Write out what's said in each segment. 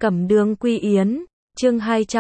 Cẩm Đường Quy Yến, chương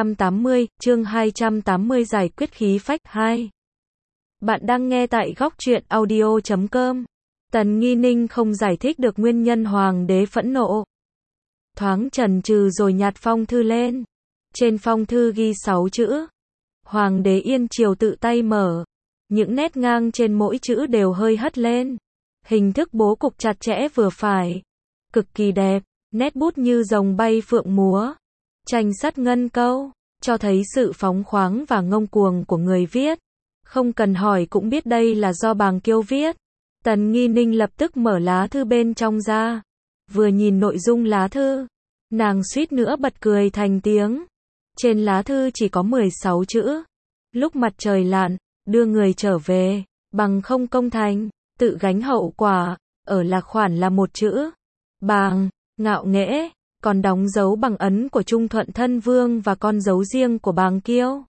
280 giải quyết khí phách 2. Bạn đang nghe tại góc truyện audio.com. Tần Nghi Ninh không giải thích được nguyên nhân hoàng đế phẫn nộ. Thoáng chần chừ rồi nhặt phong thư lên. Trên phong thư ghi 6 chữ. Hoàng đế Yên Triều tự tay mở. Những nét ngang trên mỗi chữ đều hơi hất lên. Hình thức bố cục chặt chẽ vừa phải. Cực kỳ đẹp. Nét bút như rồng bay phượng múa. Tranh sắt ngân câu, cho thấy sự phóng khoáng và ngông cuồng của người viết. Không cần hỏi cũng biết đây là do Bàng Kiêu viết. Tần Nghi Ninh lập tức mở lá thư bên trong ra. Vừa nhìn nội dung lá thư, nàng suýt nữa bật cười thành tiếng. Trên lá thư chỉ có 16 chữ. Lúc mặt trời lặn, đưa người trở về, bằng không công thành, tự gánh hậu quả. Ở lạc khoản là một chữ. Bàng, ngạo nghễ, còn đóng dấu bằng ấn của Trung Thuận Thân Vương và con dấu riêng của Bàng Kiêu.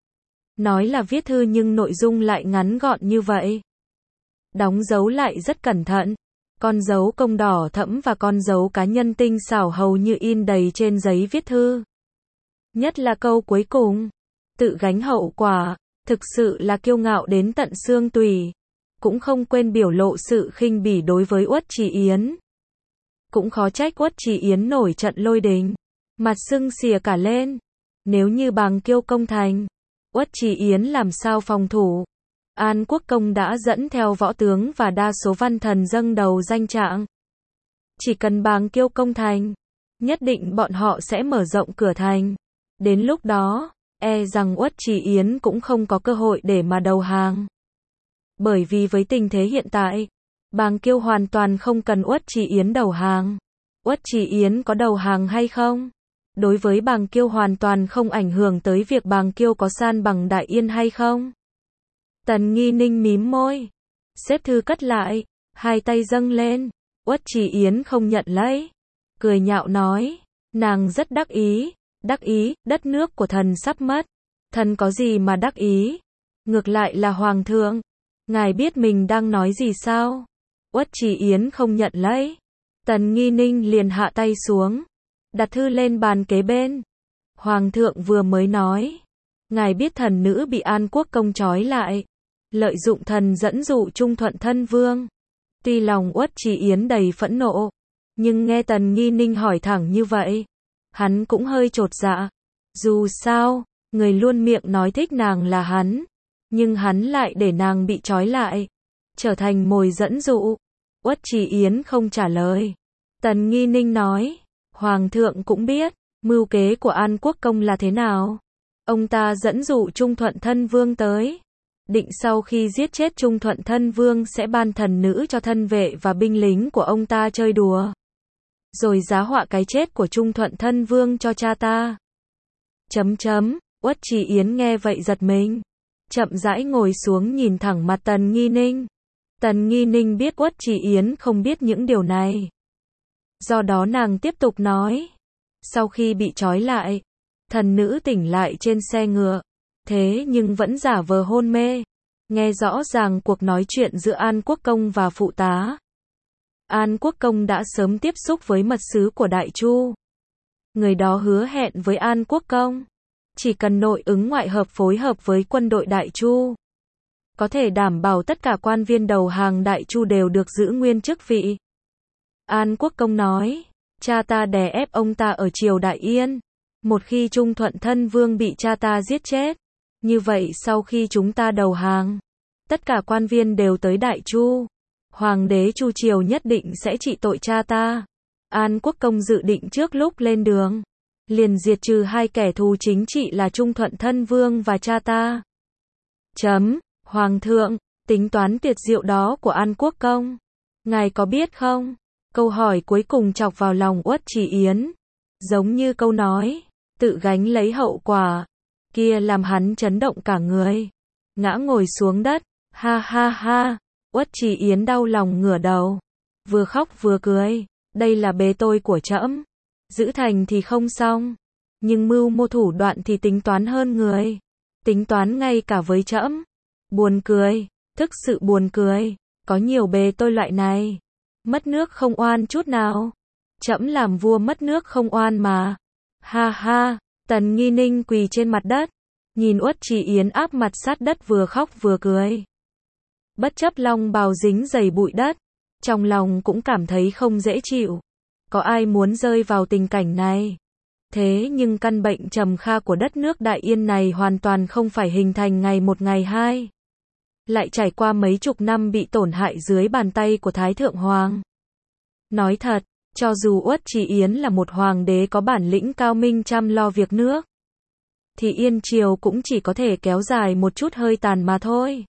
Nói là viết thư nhưng nội dung lại ngắn gọn như vậy. Đóng dấu lại rất cẩn thận. Con dấu công đỏ thẫm và con dấu cá nhân tinh xảo hầu như in đầy trên giấy viết thư. Nhất là câu cuối cùng, tự gánh hậu quả, thực sự là kiêu ngạo đến tận xương tủy. Cũng không quên biểu lộ sự khinh bỉ đối với Uất Trì Yến. Cũng khó trách Uất Trì Yến nổi trận lôi đình, mặt sưng xìa cả lên. Nếu như Bàng Kiêu công thành, Uất Trì Yến làm sao phòng thủ? An Quốc công đã dẫn theo võ tướng và đa số văn thần dâng đầu danh trạng. Chỉ cần Bàng Kiêu công thành, nhất định bọn họ sẽ mở rộng cửa thành. Đến lúc đó, e rằng Uất Trì Yến cũng không có cơ hội để mà đầu hàng. Bởi vì với tình thế hiện tại, Bàng Kiêu hoàn toàn không cần Uất Trì Yến đầu hàng. Uất Trì Yến có đầu hàng hay không? Đối với Bàng Kiêu hoàn toàn không ảnh hưởng tới việc Bàng Kiêu có san bằng Đại Yên hay không. Tần Nghi Ninh mím môi, xếp thư cất lại, hai tay dâng lên. Uất Trì Yến không nhận lấy, cười nhạo nói, nàng rất đắc ý, đất nước của thần sắp mất. Thần có gì mà đắc ý? Ngược lại là hoàng thượng, ngài biết mình đang nói gì sao? Uất Trì Yến không nhận lấy. Tần Nghi Ninh liền hạ tay xuống, đặt thư lên bàn kế bên. Hoàng thượng vừa mới nói, ngài biết thần nữ bị An Quốc công trói lại, lợi dụng thần dẫn dụ Trung Thuận Thân Vương. Tuy lòng Uất Trì Yến đầy phẫn nộ, nhưng nghe Tần Nghi Ninh hỏi thẳng như vậy, hắn cũng hơi chột dạ. Dù sao, người luôn miệng nói thích nàng là hắn, nhưng hắn lại để nàng bị trói lại, trở thành mồi dẫn dụ. Uất Trì Yến không trả lời. Tần Nghi Ninh nói, Hoàng thượng cũng biết, mưu kế của An Quốc công là thế nào. Ông ta dẫn dụ Trung Thuận Thân Vương tới. Định sau khi giết chết Trung Thuận Thân Vương sẽ ban thần nữ cho thân vệ và binh lính của ông ta chơi đùa. Rồi giá họa cái chết của Trung Thuận Thân Vương cho cha ta. Uất Trì Yến nghe vậy giật mình. Chậm rãi ngồi xuống nhìn thẳng mặt Tần Nghi Ninh. Tần Nghi Ninh biết Uất Trì Yến không biết những điều này. Do đó nàng tiếp tục nói. Sau khi bị trói lại, thần nữ tỉnh lại trên xe ngựa. Thế nhưng vẫn giả vờ hôn mê. Nghe rõ ràng cuộc nói chuyện giữa An Quốc công và phụ tá. An Quốc công đã sớm tiếp xúc với mật sứ của Đại Chu. Người đó hứa hẹn với An Quốc công, chỉ cần nội ứng ngoại hợp phối hợp với quân đội Đại Chu, có thể đảm bảo tất cả quan viên đầu hàng Đại Chu đều được giữ nguyên chức vị. An Quốc công nói, cha ta đè ép ông ta ở triều Đại Yên. Một khi Trung Thuận Thân Vương bị cha ta giết chết, như vậy sau khi chúng ta đầu hàng, tất cả quan viên đều tới Đại Chu. Hoàng đế Chu triều nhất định sẽ trị tội cha ta. An Quốc công dự định trước lúc lên đường, liền diệt trừ hai kẻ thù chính trị là Trung Thuận Thân Vương và cha ta. Hoàng thượng, tính toán tuyệt diệu đó của An Quốc công, ngài có biết không? Câu hỏi cuối cùng chọc vào lòng Uất Trì Yến. Giống như câu nói, tự gánh lấy hậu quả, kia làm hắn chấn động cả người. Ngã ngồi xuống đất, ha ha ha. Uất Trì Yến đau lòng ngửa đầu, vừa khóc vừa cười. Đây là bề tôi của trẫm. Giữ thành thì không xong, nhưng mưu mô thủ đoạn thì tính toán hơn người. Tính toán ngay cả với trẫm. Buồn cười, thực sự buồn cười. Có nhiều bề tôi loại này, mất nước không oan chút nào. Trẫm làm vua mất nước không oan mà. Ha ha, Tần Nghi Ninh quỳ trên mặt đất, nhìn Uất Trì Yến áp mặt sát đất vừa khóc vừa cười. Bất chấp long bào dính đầy bụi đất, trong lòng cũng cảm thấy không dễ chịu. Có ai muốn rơi vào tình cảnh này? Thế nhưng căn bệnh trầm kha của đất nước Đại Yên này hoàn toàn không phải hình thành ngày một ngày hai. Lại trải qua mấy chục năm bị tổn hại dưới bàn tay của Thái Thượng Hoàng. Nói thật, cho dù Uất Trì Yến là một hoàng đế có bản lĩnh cao minh chăm lo việc nước, thì Yên Triều cũng chỉ có thể kéo dài một chút hơi tàn mà thôi.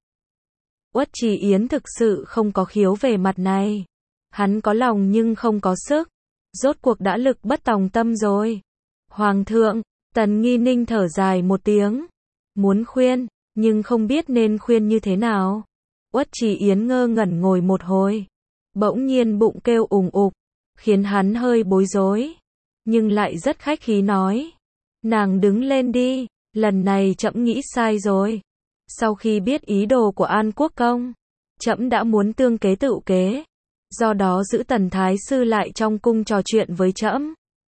Uất Trì Yến thực sự không có khiếu về mặt này. Hắn có lòng nhưng không có sức. Rốt cuộc đã lực bất tòng tâm rồi. Hoàng thượng, Tần Nghi Ninh thở dài một tiếng. Muốn khuyên, nhưng không biết nên khuyên như thế nào. Uất Trì Yến ngơ ngẩn ngồi một hồi. Bỗng nhiên bụng kêu ùng ục, khiến hắn hơi bối rối. Nhưng lại rất khách khí nói. Nàng đứng lên đi, lần này trẫm nghĩ sai rồi. Sau khi biết ý đồ của An Quốc Công, trẫm đã muốn tương kế tự kế. Do đó giữ Tần Thái Sư lại trong cung trò chuyện với trẫm.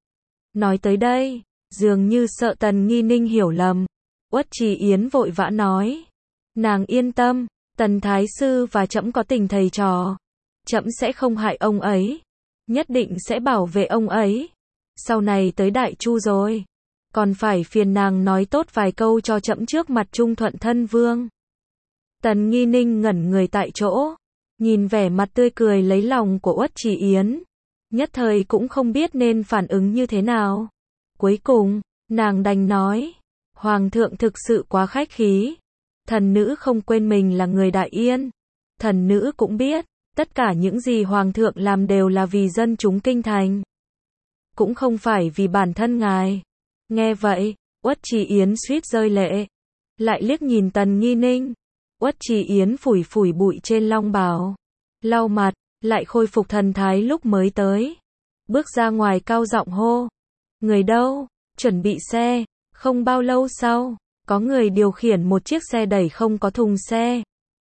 Nói tới đây, dường như sợ Tần Nghi Ninh hiểu lầm. Uất Trì Yến vội vã nói. Nàng yên tâm, Tần Thái Sư và trẫm có tình thầy trò. Trẫm sẽ không hại ông ấy. Nhất định sẽ bảo vệ ông ấy. Sau này tới Đại Chu rồi, còn phải phiền nàng nói tốt vài câu cho trẫm trước mặt Trung Thuận Thân Vương. Tần Nghi Ninh ngẩn người tại chỗ, nhìn vẻ mặt tươi cười lấy lòng của Uất Trì Yến, nhất thời cũng không biết nên phản ứng như thế nào. Cuối cùng, nàng đành nói, Hoàng thượng thực sự quá khách khí. Thần nữ không quên mình là người Đại Yên. Thần nữ cũng biết, tất cả những gì Hoàng thượng làm đều là vì dân chúng kinh thành, cũng không phải vì bản thân ngài. Nghe vậy, Uất Trì Yến suýt rơi lệ. Lại liếc nhìn Tần Nghi Ninh. Uất Trì Yến phủi phủi bụi trên long bào, lau mặt, lại khôi phục thần thái lúc mới tới. Bước ra ngoài cao giọng hô. Người đâu? Chuẩn bị xe. Không bao lâu sau, có người điều khiển một chiếc xe đẩy không có thùng xe.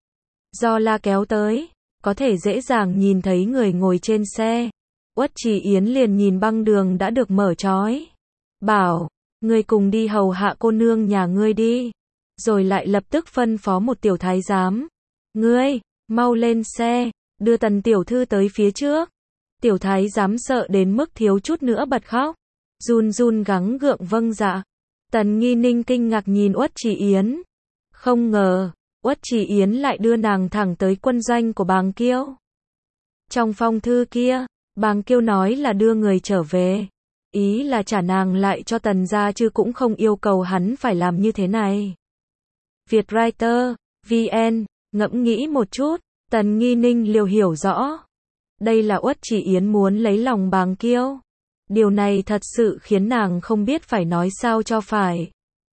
Do la kéo tới, có thể dễ dàng nhìn thấy người ngồi trên xe. Uất Trì Yến liền nhìn băng đường đã được mở trói. Bảo, ngươi cùng đi hầu hạ cô nương nhà ngươi đi. Rồi lại lập tức phân phó một tiểu thái giám. Ngươi, mau lên xe, đưa Tần tiểu thư tới phía trước. Tiểu thái giám sợ đến mức thiếu chút nữa bật khóc. Run run gắng gượng vâng dạ. Tần Nghi Ninh kinh ngạc nhìn Uất Trì Yến. Không ngờ, Uất Trì Yến lại đưa nàng thẳng tới quân doanh của Bàng Kiêu. Trong phong thư kia, Bàng Kiêu nói là đưa người trở về. Ý là trả nàng lại cho Tần gia chứ cũng không yêu cầu hắn phải làm như thế này. Vietwriter, VN, ngẫm nghĩ một chút, Tần Nghi Ninh liều hiểu rõ. Đây là Uất Trì Yến muốn lấy lòng Bàng Kiêu. Điều này thật sự khiến nàng không biết phải nói sao cho phải.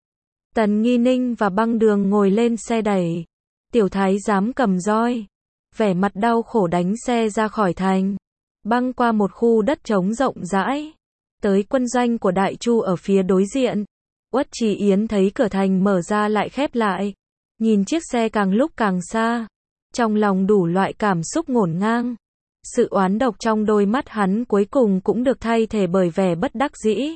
Tần Nghi Ninh và băng đường ngồi lên xe đẩy. Tiểu thái giám cầm roi, vẻ mặt đau khổ đánh xe ra khỏi thành. Băng qua một khu đất trống rộng rãi. Tới quân doanh của Đại Chu ở phía đối diện. Uất Trì Yến thấy cửa thành mở ra lại khép lại. Nhìn chiếc xe càng lúc càng xa. Trong lòng đủ loại cảm xúc ngổn ngang. Sự oán độc trong đôi mắt hắn cuối cùng cũng được thay thế bởi vẻ bất đắc dĩ.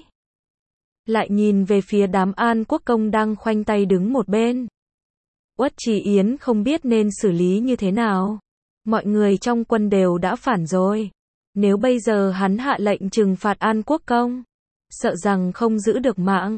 Lại nhìn về phía đám An Quốc công đang khoanh tay đứng một bên. Uất Trì Yến không biết nên xử lý như thế nào. Mọi người trong quân đều đã phản rồi. Nếu bây giờ hắn hạ lệnh trừng phạt An Quốc công, sợ rằng không giữ được mạng.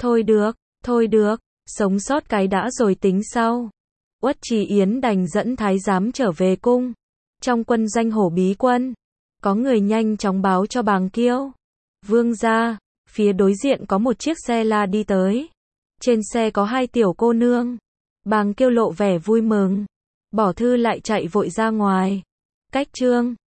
Thôi được, sống sót cái đã rồi tính sau. Uất Trì Yến đành dẫn thái giám trở về cung. Trong quân doanh Hổ Bí Quân, có người nhanh chóng báo cho Bàng Kiêu. Vương gia, phía đối diện có một chiếc xe la đi tới. Trên xe có 2 tiểu cô nương. Bàng Kiêu lộ vẻ vui mừng, bỏ thư lại chạy vội ra ngoài. Cách chương